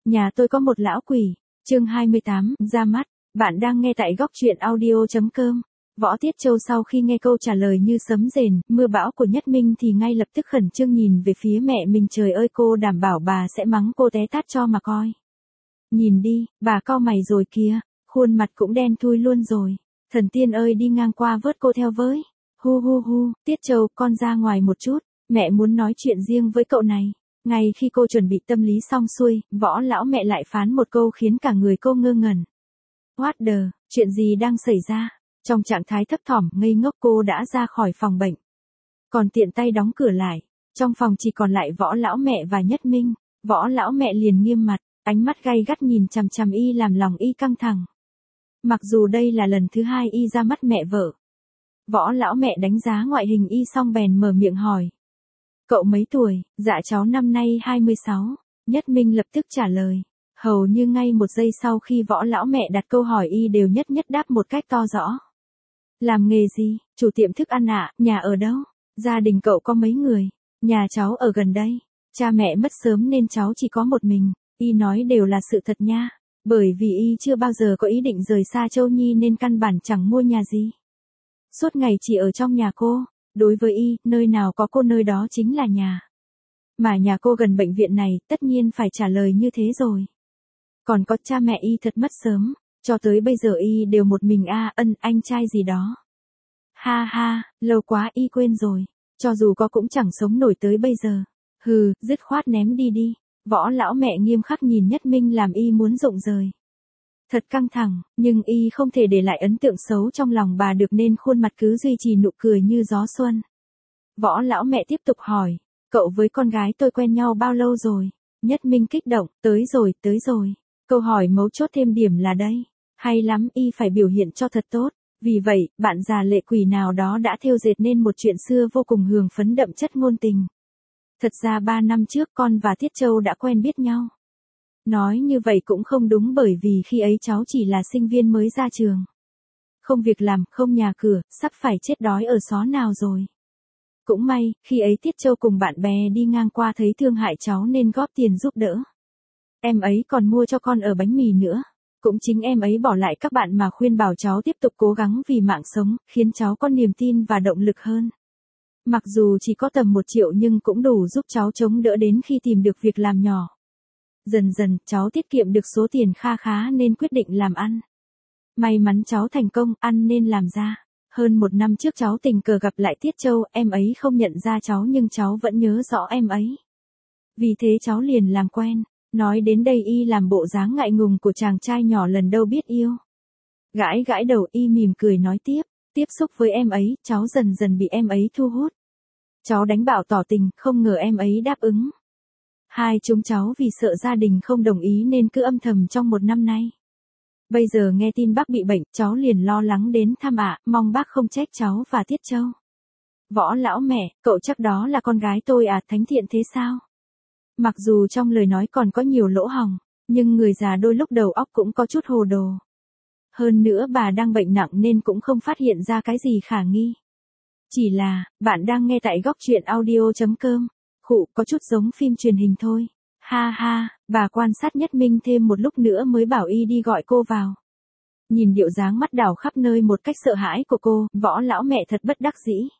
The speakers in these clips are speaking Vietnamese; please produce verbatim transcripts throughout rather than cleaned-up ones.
Nhà tôi có một lão quỷ. Chương hai mươi tám, ra mắt. Bạn đang nghe tại góc truyện audio chấm com. Võ Tiết Châu sau khi nghe câu trả lời như sấm rền, mưa bão của Nhất Minh thì ngay lập tức khẩn trương nhìn về phía mẹ mình. Trời ơi, cô đảm bảo bà sẽ mắng cô té tát cho mà coi. Nhìn đi, bà cau mày rồi kìa, khuôn mặt cũng đen thui luôn rồi. Thần tiên ơi, đi ngang qua vớt cô theo với. Hu hu hu, Tiết Châu, con ra ngoài một chút, mẹ muốn nói chuyện riêng với cậu này. Ngay khi cô chuẩn bị tâm lý xong xuôi, Võ lão mẹ lại phán một câu khiến cả người cô ngơ ngẩn. What the, chuyện gì đang xảy ra? Trong trạng thái thấp thỏm, ngây ngốc, cô đã ra khỏi phòng bệnh. Còn tiện tay đóng cửa lại. Trong phòng chỉ còn lại Võ lão mẹ và Nhất Minh. Võ lão mẹ liền nghiêm mặt, ánh mắt gay gắt nhìn chằm chằm y làm lòng y căng thẳng. Mặc dù đây là lần thứ hai y ra mắt mẹ vợ. Võ lão mẹ đánh giá ngoại hình y xong bèn mở miệng hỏi. Cậu mấy tuổi? Dạ cháu năm nay hai mươi sáu. Nhất Minh lập tức trả lời. Hầu như ngay một giây sau khi Võ lão mẹ đặt câu hỏi y đều nhất nhất đáp một cách to rõ. Làm nghề gì? Chủ tiệm thức ăn ạ. Nhà ở đâu? Gia đình cậu có mấy người? Nhà cháu ở gần đây. Cha mẹ mất sớm nên cháu chỉ có một mình. Y nói đều là sự thật nha. Bởi vì y chưa bao giờ có ý định rời xa Châu Nhi nên căn bản chẳng mua nhà gì. Suốt ngày chỉ ở trong nhà cô. Đối với y, nơi nào có cô nơi đó chính là nhà. Mà nhà cô gần bệnh viện này, tất nhiên phải trả lời như thế rồi. Còn có cha mẹ y thật mất sớm, cho tới bây giờ y đều một mình a à, ân anh trai gì đó. Ha ha, lâu quá y quên rồi, cho dù có cũng chẳng sống nổi tới bây giờ. Hừ, dứt khoát ném đi đi. Võ lão mẹ nghiêm khắc nhìn Nhất Minh làm y muốn rụng rời. Thật căng thẳng, nhưng y không thể để lại ấn tượng xấu trong lòng bà được nên khuôn mặt cứ duy trì nụ cười như gió xuân. Võ lão mẹ tiếp tục hỏi, cậu với con gái tôi quen nhau bao lâu rồi? Nhất Minh kích động, tới rồi, tới rồi. Câu hỏi mấu chốt thêm điểm là đây. Hay lắm, y phải biểu hiện cho thật tốt. Vì vậy, bạn già lệ quỷ nào đó đã thêu dệt nên một chuyện xưa vô cùng hương phấn đậm chất ngôn tình. Thật ra ba năm trước con và Tiết Châu đã quen biết nhau. Nói như vậy cũng không đúng bởi vì khi ấy cháu chỉ là sinh viên mới ra trường. Không việc làm, không nhà cửa, sắp phải chết đói ở xó nào rồi. Cũng may, khi ấy Tiết Châu cùng bạn bè đi ngang qua thấy thương hại cháu nên góp tiền giúp đỡ. Em ấy còn mua cho con ở bánh mì nữa. Cũng chính em ấy bỏ lại các bạn mà khuyên bảo cháu tiếp tục cố gắng vì mạng sống, khiến cháu có niềm tin và động lực hơn. Mặc dù chỉ có tầm một triệu nhưng cũng đủ giúp cháu chống đỡ đến khi tìm được việc làm nhỏ. Dần dần, cháu tiết kiệm được số tiền kha khá nên quyết định làm ăn. May mắn cháu thành công, ăn nên làm ra. Hơn một năm trước cháu tình cờ gặp lại Tiết Châu, em ấy không nhận ra cháu nhưng cháu vẫn nhớ rõ em ấy. Vì thế cháu liền làm quen. Nói đến đây y làm bộ dáng ngại ngùng của chàng trai nhỏ lần đầu biết yêu. Gãi gãi đầu y mỉm cười nói tiếp, tiếp xúc với em ấy, cháu dần dần bị em ấy thu hút. Cháu đánh bảo tỏ tình, không ngờ em ấy đáp ứng. Hai chúng cháu vì sợ gia đình không đồng ý nên cứ âm thầm trong một năm nay. Bây giờ nghe tin bác bị bệnh, cháu liền lo lắng đến thăm ạ, mong bác không trách cháu và Tiết Châu. Võ lão mẹ, cậu chắc đó là con gái tôi à, thánh thiện thế sao? Mặc dù trong lời nói còn có nhiều lỗ hổng, nhưng người già đôi lúc đầu óc cũng có chút hồ đồ. Hơn nữa bà đang bệnh nặng nên cũng không phát hiện ra cái gì khả nghi. Chỉ là, bạn đang nghe tại góc truyện audio chấm com. Khụ, có chút giống phim truyền hình thôi. Ha ha, bà quan sát Nhất Minh thêm một lúc nữa mới bảo y đi gọi cô vào. Nhìn điệu dáng mắt đảo khắp nơi một cách sợ hãi của cô, Võ lão mẹ thật bất đắc dĩ.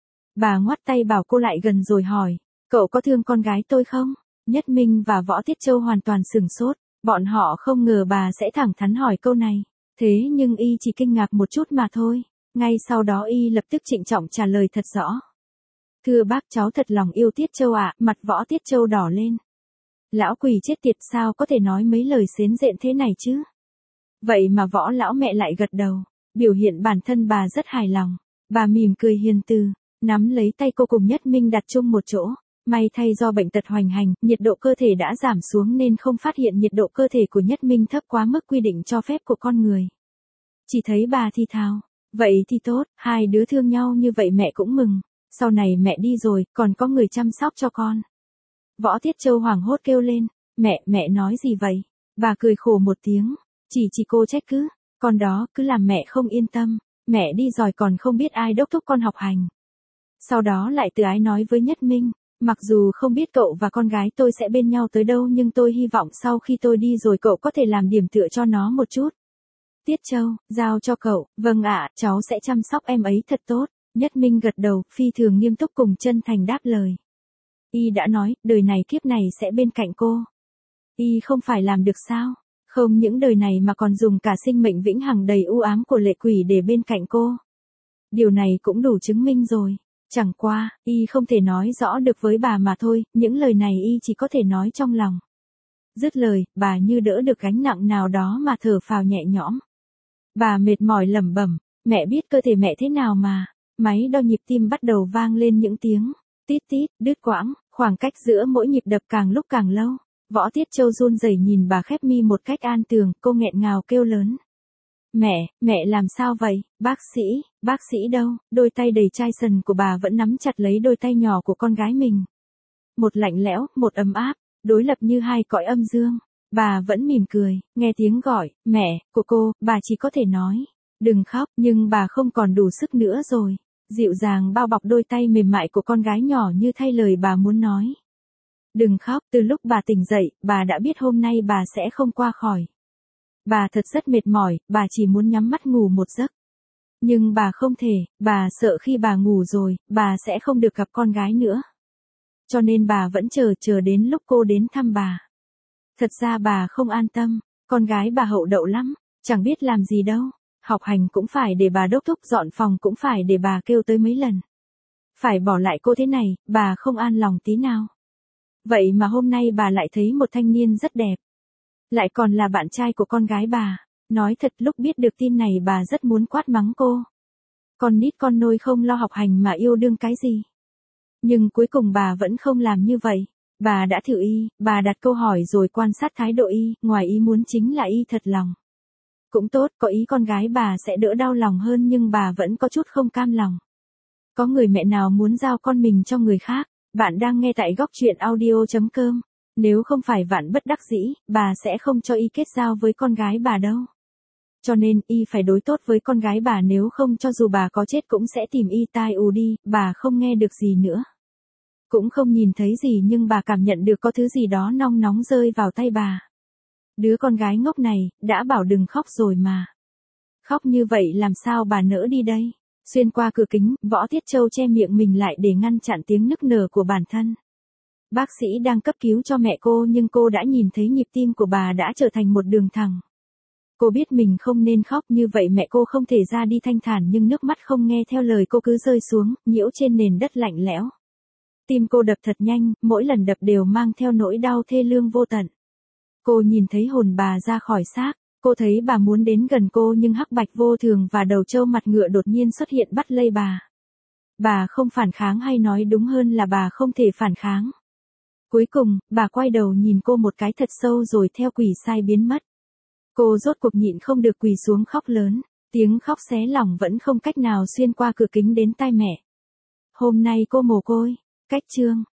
Bà ngoắt tay bảo cô lại gần rồi hỏi, cậu có thương con gái tôi không? Nhất Minh và Võ Tiết Châu hoàn toàn sửng sốt, bọn họ không ngờ bà sẽ thẳng thắn hỏi câu này. Thế nhưng y chỉ kinh ngạc một chút mà thôi. Ngay sau đó y lập tức trịnh trọng trả lời thật rõ. Thưa bác, cháu thật lòng yêu Tiết Châu ạ. Mặt Võ Tiết Châu đỏ lên. Lão quỷ chết tiệt, sao có thể nói mấy lời xến rện thế này chứ? Vậy mà Võ lão mẹ lại gật đầu, biểu hiện bản thân bà rất hài lòng. Bà mỉm cười hiền từ, nắm lấy tay cô cùng Nhất Minh đặt chung một chỗ. May thay do bệnh tật hoành hành, nhiệt độ cơ thể đã giảm xuống nên không phát hiện nhiệt độ cơ thể của Nhất Minh thấp quá mức quy định cho phép của con người. Chỉ thấy bà thì thào, vậy thì tốt, hai đứa thương nhau như vậy mẹ cũng mừng. Sau này mẹ đi rồi, còn có người chăm sóc cho con. Võ Tiết Châu hoảng hốt kêu lên, mẹ, mẹ nói gì vậy? Bà cười khổ một tiếng, chỉ chỉ cô trách cứ, con đó cứ làm mẹ không yên tâm, mẹ đi rồi còn không biết ai đốc thúc con học hành. Sau đó lại tự ái nói với Nhất Minh, Mặc dù không biết cậu và con gái tôi sẽ bên nhau tới đâu nhưng tôi hy vọng sau khi tôi đi rồi cậu có thể làm điểm tựa cho nó một chút. Tiết Châu, giao cho cậu, vâng ạ, cháu sẽ chăm sóc em ấy thật tốt. Nhất Minh gật đầu, phi thường nghiêm túc cùng chân thành đáp lời. Y đã nói, đời này kiếp này sẽ bên cạnh cô. Y không phải làm được sao? Không những đời này mà còn dùng cả sinh mệnh vĩnh hằng đầy u ám của lệ quỷ để bên cạnh cô. Điều này cũng đủ chứng minh rồi. Chẳng qua, Y không thể nói rõ được với bà mà thôi, những lời này Y chỉ có thể nói trong lòng. Dứt lời, bà như đỡ được gánh nặng nào đó mà thở phào nhẹ nhõm. Bà mệt mỏi lẩm bẩm, mẹ biết cơ thể mẹ thế nào mà. Máy đo nhịp tim bắt đầu vang lên những tiếng tít tít, đứt quãng, khoảng cách giữa mỗi nhịp đập càng lúc càng lâu. Võ Tiết Châu run rẩy nhìn bà khép mi một cách an tường, cô nghẹn ngào kêu lớn. Mẹ, mẹ làm sao vậy, bác sĩ, bác sĩ đâu? Đôi tay đầy chai sần của bà vẫn nắm chặt lấy đôi tay nhỏ của con gái mình. Một lạnh lẽo, một ấm áp, đối lập như hai cõi âm dương. Bà vẫn mỉm cười, nghe tiếng gọi, mẹ, của cô, bà chỉ có thể nói. Đừng khóc, nhưng bà không còn đủ sức nữa rồi. Dịu dàng bao bọc đôi tay mềm mại của con gái nhỏ như thay lời bà muốn nói. Đừng khóc, từ lúc bà tỉnh dậy, bà đã biết hôm nay bà sẽ không qua khỏi. Bà thật rất mệt mỏi, bà chỉ muốn nhắm mắt ngủ một giấc. Nhưng bà không thể, bà sợ khi bà ngủ rồi, bà sẽ không được gặp con gái nữa. Cho nên bà vẫn chờ chờ đến lúc cô đến thăm bà. Thật ra bà không an tâm, con gái bà hậu đậu lắm, chẳng biết làm gì đâu. Học hành cũng phải để bà đốc thúc, dọn phòng cũng phải để bà kêu tới mấy lần. Phải bỏ lại cô thế này, bà không an lòng tí nào. Vậy mà hôm nay bà lại thấy một thanh niên rất đẹp. Lại còn là bạn trai của con gái bà. Nói thật lúc biết được tin này bà rất muốn quát mắng cô. Con nít con nôi không lo học hành mà yêu đương cái gì. Nhưng cuối cùng bà vẫn không làm như vậy. Bà đã thử Y, bà đặt câu hỏi rồi quan sát thái độ Y, ngoài ý muốn chính là Y thật lòng. Cũng tốt, có ý con gái bà sẽ đỡ đau lòng hơn nhưng bà vẫn có chút không cam lòng. Có người mẹ nào muốn giao con mình cho người khác? Bạn đang nghe tại góc truyện audio chấm com. Nếu không phải vạn bất đắc dĩ, bà sẽ không cho Y kết giao với con gái bà đâu. Cho nên, Y phải đối tốt với con gái bà, nếu không cho dù bà có chết cũng sẽ tìm Y tai ù đi, bà không nghe được gì nữa. Cũng không nhìn thấy gì nhưng bà cảm nhận được có thứ gì đó nong nóng rơi vào tay bà. Đứa con gái ngốc này, đã bảo đừng khóc rồi mà. Khóc như vậy làm sao bà nỡ đi đây? Xuyên qua cửa kính, Võ Tiết Châu che miệng mình lại để ngăn chặn tiếng nức nở của bản thân. Bác sĩ đang cấp cứu cho mẹ cô nhưng cô đã nhìn thấy nhịp tim của bà đã trở thành một đường thẳng. Cô biết mình không nên khóc như vậy mẹ cô không thể ra đi thanh thản nhưng nước mắt không nghe theo lời cô cứ rơi xuống, nhiễu trên nền đất lạnh lẽo. Tim cô đập thật nhanh, mỗi lần đập đều mang theo nỗi đau thê lương vô tận. Cô nhìn thấy hồn bà ra khỏi xác, cô thấy bà muốn đến gần cô nhưng hắc bạch vô thường và đầu trâu mặt ngựa đột nhiên xuất hiện bắt lây bà. Bà không phản kháng hay nói đúng hơn là bà không thể phản kháng. Cuối cùng, bà quay đầu nhìn cô một cái thật sâu rồi theo quỷ sai biến mất. Cô rốt cuộc nhịn không được quỳ xuống khóc lớn, tiếng khóc xé lòng vẫn không cách nào xuyên qua cửa kính đến tai mẹ. Hôm nay cô mồ côi, cách chương.